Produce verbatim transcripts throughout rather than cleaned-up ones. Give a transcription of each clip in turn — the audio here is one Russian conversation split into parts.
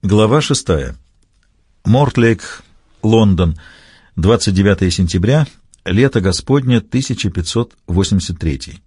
Глава шестая. Мортлейк, Лондон, двадцать девятое сентября, лето Господне, тысяча пятьсот восемьдесят третий.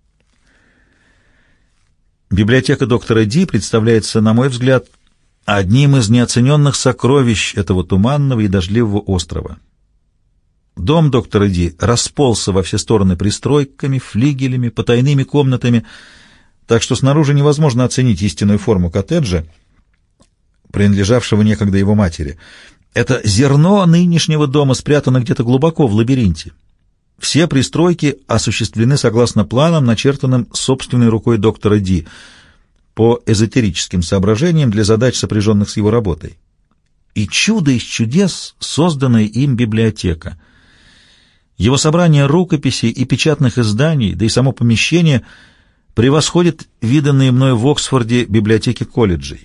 Библиотека доктора Ди представляется, на мой взгляд, одним из неоцененных сокровищ этого туманного и дождливого острова. Дом доктора Ди расползся во все стороны пристройками, флигелями, потайными комнатами, так что снаружи невозможно оценить истинную форму коттеджа, принадлежавшего некогда его матери. Это зерно нынешнего дома спрятано где-то глубоко в лабиринте. Все пристройки осуществлены согласно планам, начертанным собственной рукой доктора Ди, по эзотерическим соображениям для задач, сопряженных с его работой. И чудо из чудес — созданная им библиотека. Его собрание рукописей и печатных изданий, да и само помещение превосходит виданные мною в Оксфорде библиотеки колледжей.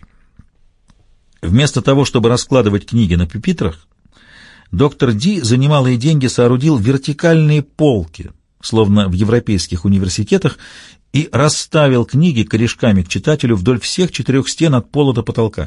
Вместо того, чтобы раскладывать книги на пюпитрах, доктор Ди за немалые деньги соорудил вертикальные полки, словно в европейских университетах, и расставил книги корешками к читателю вдоль всех четырех стен от пола до потолка.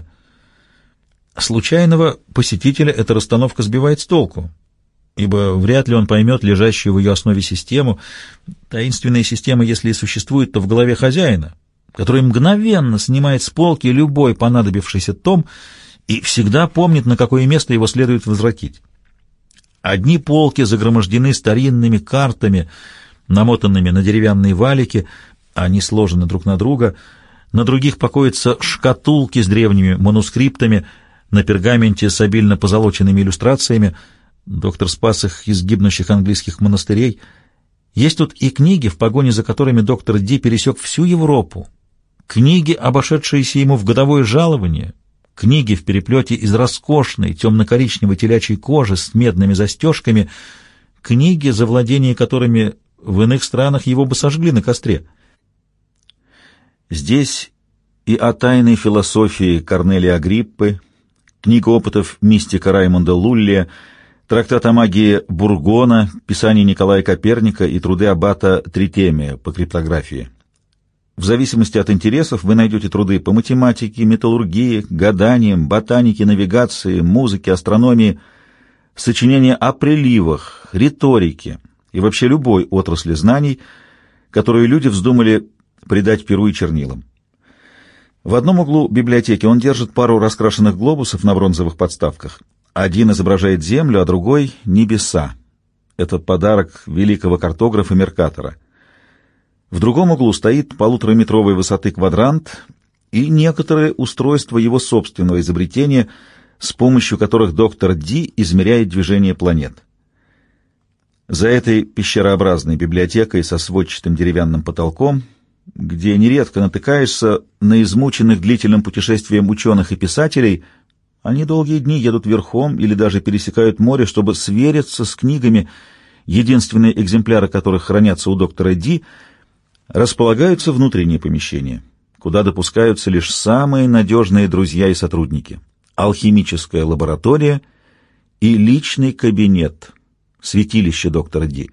Случайного посетителя эта расстановка сбивает с толку, ибо вряд ли он поймет лежащую в ее основе систему. Таинственная система, если и существует, то в голове хозяина, который мгновенно снимает с полки любой понадобившийся том и всегда помнит, на какое место его следует возвратить. Одни полки загромождены старинными картами, намотанными на деревянные валики, они сложены друг на друга, на других покоятся шкатулки с древними манускриптами, на пергаменте с обильно позолоченными иллюстрациями. Доктор спас их из гибнущих английских монастырей. Есть тут и книги, в погоне за которыми доктор Ди пересек всю Европу. Книги, обошедшиеся ему в годовое жалование, книги в переплете из роскошной темно-коричневой телячьей кожи с медными застежками, книги, за владение которыми в иных странах его бы сожгли на костре. Здесь и о тайной философии Корнелия Агриппы, книга опытов мистика Раймонда Луллия, трактат о магии Бургона, писание Николая Коперника и труды аббата Тритемия по криптографии. В зависимости от интересов вы найдете труды по математике, металлургии, гаданиям, ботанике, навигации, музыке, астрономии, сочинения о приливах, риторике и вообще любой отрасли знаний, которую люди вздумали придать перу и чернилам. В одном углу библиотеки он держит пару раскрашенных глобусов на бронзовых подставках. Один изображает Землю, а другой — небеса. Это подарок великого картографа Меркатора. В другом углу стоит полутораметровой высоты квадрант и некоторые устройства его собственного изобретения, с помощью которых доктор Ди измеряет движение планет. За этой пещерообразной библиотекой со сводчатым деревянным потолком, где нередко натыкаешься на измученных длительным путешествием ученых и писателей, они долгие дни едут верхом или даже пересекают море, чтобы свериться с книгами, единственные экземпляры которых хранятся у доктора Ди, располагаются внутренние помещения, куда допускаются лишь самые надежные друзья и сотрудники, алхимическая лаборатория и личный кабинет, святилище доктора Ди.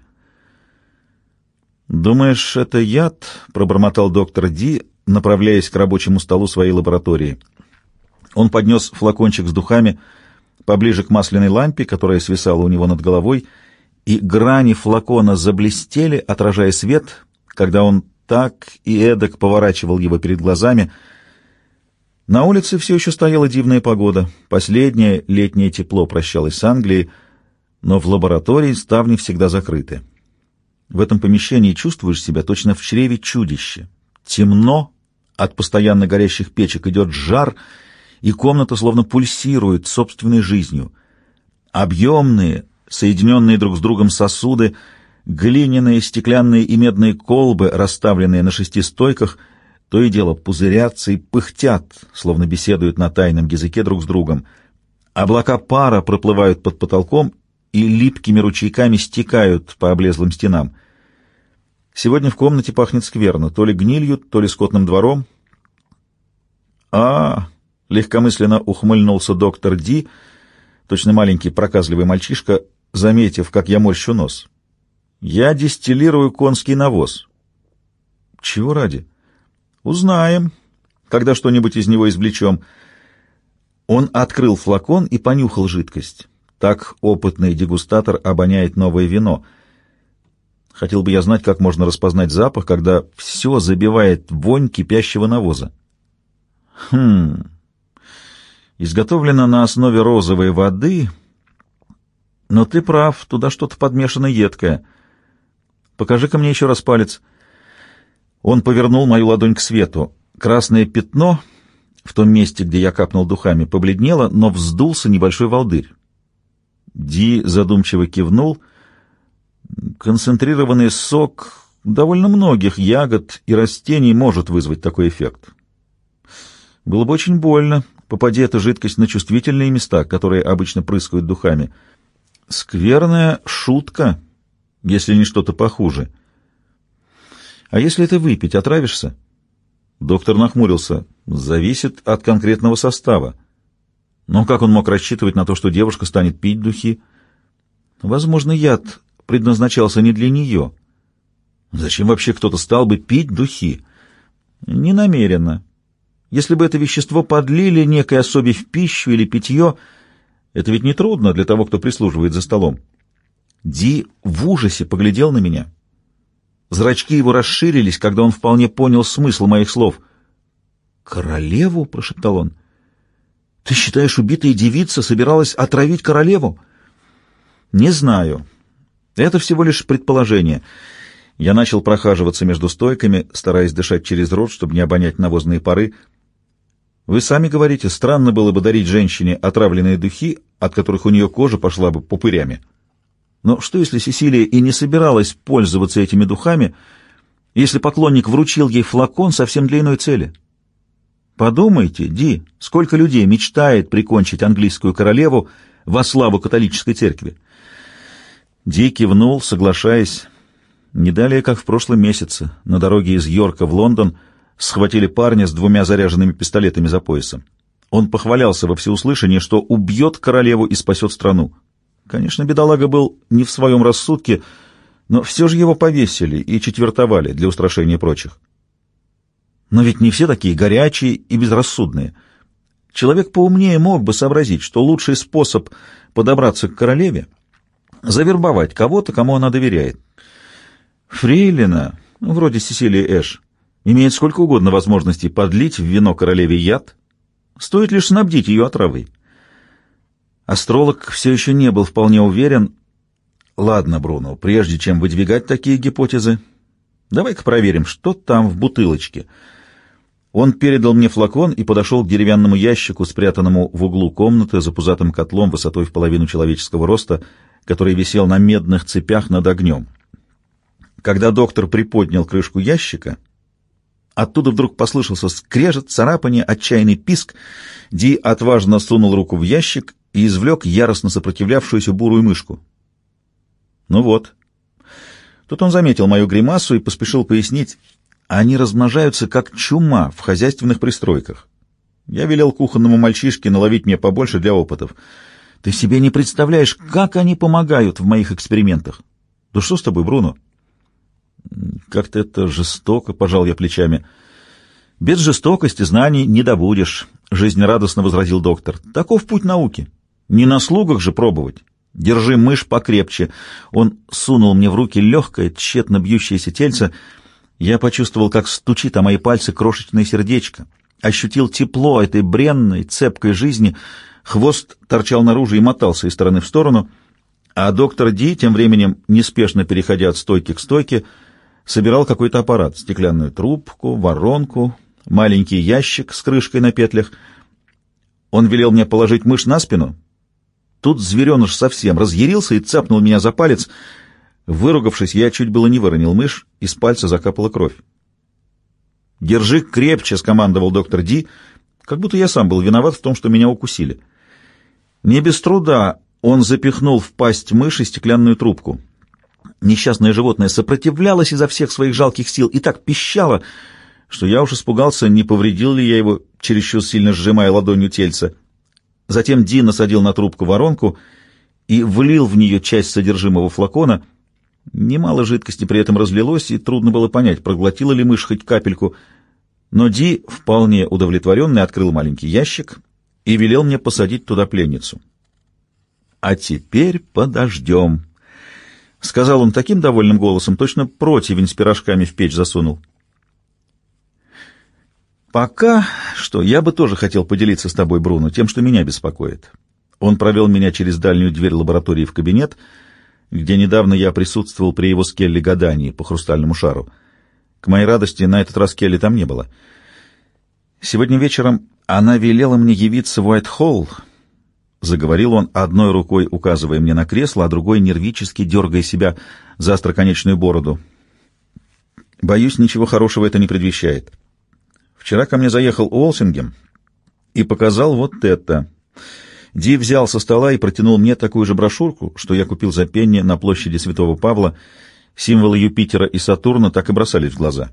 «Думаешь, это яд?» — пробормотал доктор Ди, направляясь к рабочему столу своей лаборатории. Он поднес флакончик с духами поближе к масляной лампе, которая свисала у него над головой, и грани флакона заблестели, отражая свет, когда он так и эдак поворачивал его перед глазами. На улице все еще стояла дивная погода. Последнее летнее тепло прощалось с Англией, но в лаборатории ставни всегда закрыты. В этом помещении чувствуешь себя точно в чреве чудища. Темно, от постоянно горящих печек идет жар, и комната словно пульсирует собственной жизнью. Объемные, соединенные друг с другом сосуды, глиняные, стеклянные и медные колбы, расставленные на шести стойках, то и дело пузырятся и пыхтят, словно беседуют на тайном языке друг с другом. Облака пара проплывают под потолком и липкими ручейками стекают по облезлым стенам. Сегодня в комнате пахнет скверно, то ли гнилью, то ли скотным двором. а легкомысленно ухмыльнулся доктор Ди, точно маленький проказливый мальчишка, заметив, как я морщу нос. Я дистиллирую конский навоз. Чего ради? Узнаем, когда что-нибудь из него извлечем. Он открыл флакон и понюхал жидкость. Так опытный дегустатор обоняет новое вино. Хотел бы я знать, как можно распознать запах, когда все забивает вонь кипящего навоза. Хм... Изготовлено на основе розовой воды, но ты прав, туда что-то подмешано едкое. Покажи-ка мне еще раз палец. Он повернул мою ладонь к свету. Красное пятно в том месте, где я капнул духами, побледнело, но вздулся небольшой волдырь. Ди задумчиво кивнул. Концентрированный сок довольно многих ягод и растений может вызвать такой эффект. Было бы очень больно, попади эта жидкость на чувствительные места, которые обычно прыскают духами. Скверная шутка, если не что-то похуже. А если это выпить, отравишься? Доктор нахмурился. Зависит от конкретного состава. Но как он мог рассчитывать на то, что девушка станет пить духи? Возможно, яд предназначался не для нее. Зачем вообще кто-то стал бы пить духи? Не намеренно. Если бы это вещество подлили некой особе в пищу или питье, это ведь нетрудно для того, кто прислуживает за столом. Ди в ужасе поглядел на меня. Зрачки его расширились, когда он вполне понял смысл моих слов. «Королеву?» — прошептал он. «Ты считаешь, убитая девица собиралась отравить королеву?» «Не знаю. Это всего лишь предположение». Я начал прохаживаться между стойками, стараясь дышать через рот, чтобы не обонять навозные пары. Вы сами говорите, странно было бы дарить женщине отравленные духи, от которых у нее кожа пошла бы пупырями. Но что, если Сесилия и не собиралась пользоваться этими духами, если поклонник вручил ей флакон совсем для иной цели? Подумайте, Ди, сколько людей мечтает прикончить английскую королеву во славу католической церкви? Ди кивнул, соглашаясь. Не далее, как в прошлом месяце, на дороге из Йорка в Лондон схватили парня с двумя заряженными пистолетами за поясом. Он похвалялся во всеуслышание, что убьет королеву и спасет страну. Конечно, бедолага был не в своем рассудке, но все же его повесили и четвертовали для устрашения прочих. Но ведь не все такие горячие и безрассудные. Человек поумнее мог бы сообразить, что лучший способ подобраться к королеве — завербовать кого-то, кому она доверяет. Фрейлина, вроде Сесилии Эш, имеет сколько угодно возможностей подлить в вино королеве яд, стоит лишь снабдить ее отравой. Астролог все еще не был вполне уверен. Ладно, Бруно, прежде чем выдвигать такие гипотезы, давай-ка проверим, что там в бутылочке. Он передал мне флакон и подошел к деревянному ящику, спрятанному в углу комнаты за пузатым котлом высотой в половину человеческого роста, который висел на медных цепях над огнем. Когда доктор приподнял крышку ящика, оттуда вдруг послышался скрежет, царапание, отчаянный писк. Ди отважно сунул руку в ящик и извлек яростно сопротивлявшуюся бурую мышку. Ну вот. Тут он заметил мою гримасу и поспешил пояснить: они размножаются как чума в хозяйственных пристройках. Я велел кухонному мальчишке наловить мне побольше для опытов. Ты себе не представляешь, как они помогают в моих экспериментах. Да что с тобой, Бруно? Как-то это жестоко, пожал я плечами. Без жестокости знаний не добудешь, жизнерадостно возразил доктор. Таков путь науки. Не на слугах же пробовать. Держи мышь покрепче. Он сунул мне в руки легкое, тщетно бьющееся тельце. Я почувствовал, как стучит о мои пальцы крошечное сердечко. Ощутил тепло этой бренной, цепкой жизни. Хвост торчал наружу и мотался из стороны в сторону. А доктор Ди, тем временем, неспешно переходя от стойки к стойке, собирал какой-то аппарат, стеклянную трубку, воронку, маленький ящик с крышкой на петлях. Он велел мне положить мышь на спину. Тут звереныш совсем разъярился и цапнул меня за палец. Выругавшись, я чуть было не выронил мышь, из пальца закапала кровь. «Держи крепче», — скомандовал доктор Ди, как будто я сам был виноват в том, что меня укусили. Не без труда он запихнул в пасть мыши стеклянную трубку. Несчастное животное сопротивлялось изо всех своих жалких сил и так пищало, что я уж испугался, не повредил ли я его, чересчур сильно сжимая ладонью тельце. Затем Ди насадил на трубку воронку и влил в нее часть содержимого флакона. Немало жидкости при этом разлилось, и трудно было понять, проглотила ли мышь хоть капельку. Но Ди, вполне удовлетворенный, открыл маленький ящик и велел мне посадить туда пленницу. «А теперь подождем», — сказал он таким довольным голосом, точно противень с пирожками в печь засунул. «Пока что я бы тоже хотел поделиться с тобой, Бруно, тем, что меня беспокоит». Он провел меня через дальнюю дверь лаборатории в кабинет, где недавно я присутствовал при его с Келли гадании по хрустальному шару. К моей радости, на этот раз Келли там не было. Сегодня вечером она велела мне явиться в Уайт-Холл, — заговорил он, одной рукой указывая мне на кресло, а другой нервически дергая себя за остроконечную бороду. Боюсь, ничего хорошего это не предвещает. Вчера ко мне заехал Уолсингем и показал вот это. Ди взял со стола и протянул мне такую же брошюрку, что я купил за пенни на площади Святого Павла. Символы Юпитера и Сатурна так и бросались в глаза.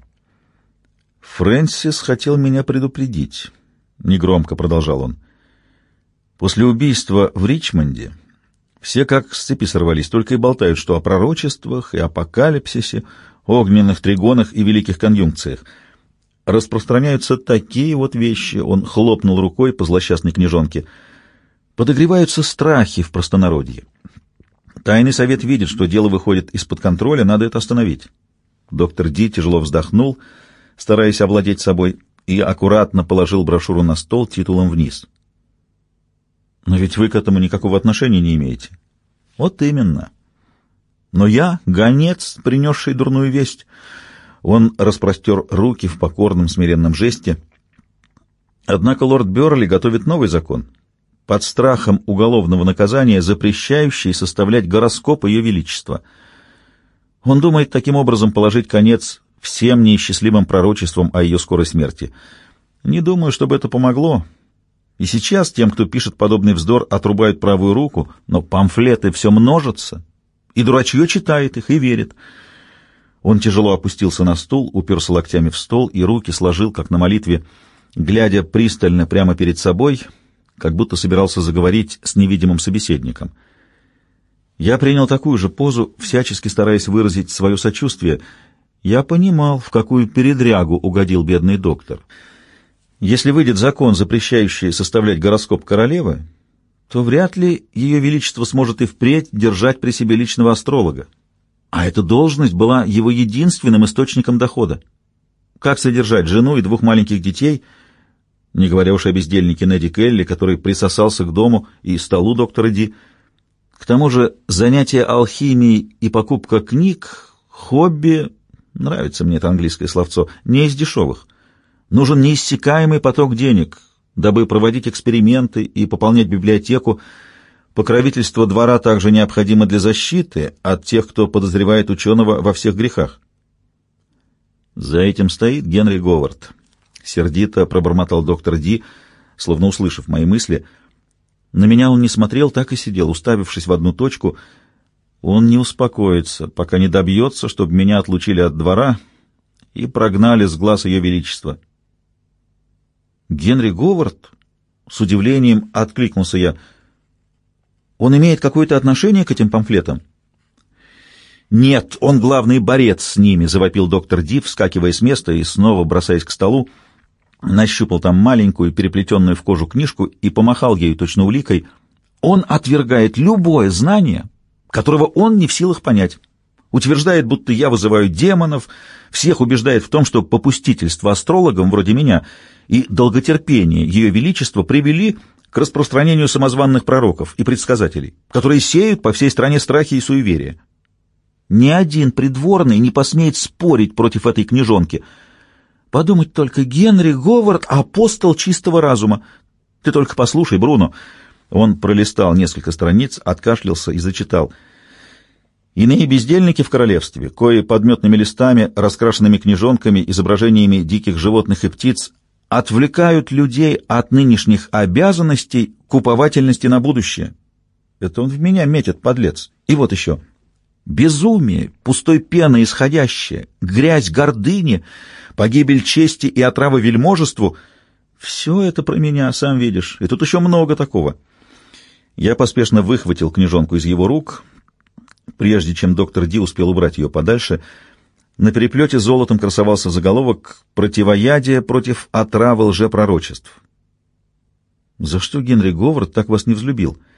«Фрэнсис хотел меня предупредить», — негромко продолжал он. «После убийства в Ричмонде все как с цепи сорвались, только и болтают, что о пророчествах и апокалипсисе, огненных тригонах и великих конъюнкциях. Распространяются такие вот вещи», — он хлопнул рукой по злосчастной книжонке, — «подогреваются страхи в простонародье. Тайный совет видит, что дело выходит из-под контроля, надо это остановить». Доктор Ди тяжело вздохнул, стараясь овладеть собой, и аккуратно положил брошюру на стол титулом вниз. «Но ведь вы к этому никакого отношения не имеете». «Вот именно. Но я — гонец, принесший дурную весть». Он распростер руки в покорном смиренном жесте. Однако лорд Бёрли готовит новый закон, под страхом уголовного наказания, запрещающий составлять гороскоп Ее Величества. Он думает таким образом положить конец всем неисчислимым пророчествам о ее скорой смерти. Не думаю, чтобы это помогло. И сейчас тем, кто пишет подобный вздор, отрубают правую руку, но памфлеты все множатся, и дурачье читает их и верит. Он тяжело опустился на стул, уперся локтями в стол и руки сложил, как на молитве, глядя пристально прямо перед собой, как будто собирался заговорить с невидимым собеседником. Я принял такую же позу, всячески стараясь выразить свое сочувствие. Я понимал, в какую передрягу угодил бедный доктор. Если выйдет закон, запрещающий составлять гороскоп королевы, то вряд ли Ее Величество сможет и впредь держать при себе личного астролога. А эта должность была его единственным источником дохода. Как содержать жену и двух маленьких детей, не говоря уж о бездельнике Неди Келли, который присосался к дому и столу доктора Ди. К тому же занятия алхимией и покупка книг, хобби, нравится мне это английское словцо, не из дешевых. Нужен неиссякаемый поток денег, дабы проводить эксперименты и пополнять библиотеку. Покровительство двора также необходимо для защиты от тех, кто подозревает ученого во всех грехах. За этим стоит Генри Говард. Сердито пробормотал доктор Ди, словно услышав мои мысли. На меня он не смотрел, так и сидел, уставившись в одну точку. Он не успокоится, пока не добьется, чтобы меня отлучили от двора и прогнали с глаз Ее Величества. Генри Говард? С удивлением откликнулся я. Он имеет какое-то отношение к этим памфлетам? Нет, он главный борец с ними, завопил доктор Ди, вскакивая с места и снова бросаясь к столу, нащупал там маленькую, переплетенную в кожу книжку и помахал ею точно уликой. Он отвергает любое знание, которого он не в силах понять. Утверждает, будто я вызываю демонов, всех убеждает в том, что попустительство астрологам вроде меня и долготерпение Ее Величества привели к распространению самозванных пророков и предсказателей, которые сеют по всей стране страхи и суеверия. Ни один придворный не посмеет спорить против этой книжонки. Подумать только, Генри Говард — апостол чистого разума. Ты только послушай, Бруно. Он пролистал несколько страниц, откашлялся и зачитал. Иные бездельники в королевстве, кои подметными листами, раскрашенными книжонками, изображениями диких животных и птиц, отвлекают людей от нынешних обязанностей к уповательности на будущее. Это он в меня метит, подлец. И вот еще. Безумие, пустой пеной исходящее, грязь гордыни, погибель чести и отрава вельможеству — все это про меня, сам видишь, и тут еще много такого. Я поспешно выхватил книжонку из его рук, прежде чем доктор Ди успел убрать ее подальше. На переплете золотом красовался заголовок «Противоядие против отравы лжепророчеств». За что Генри Говард так вас не взлюбил?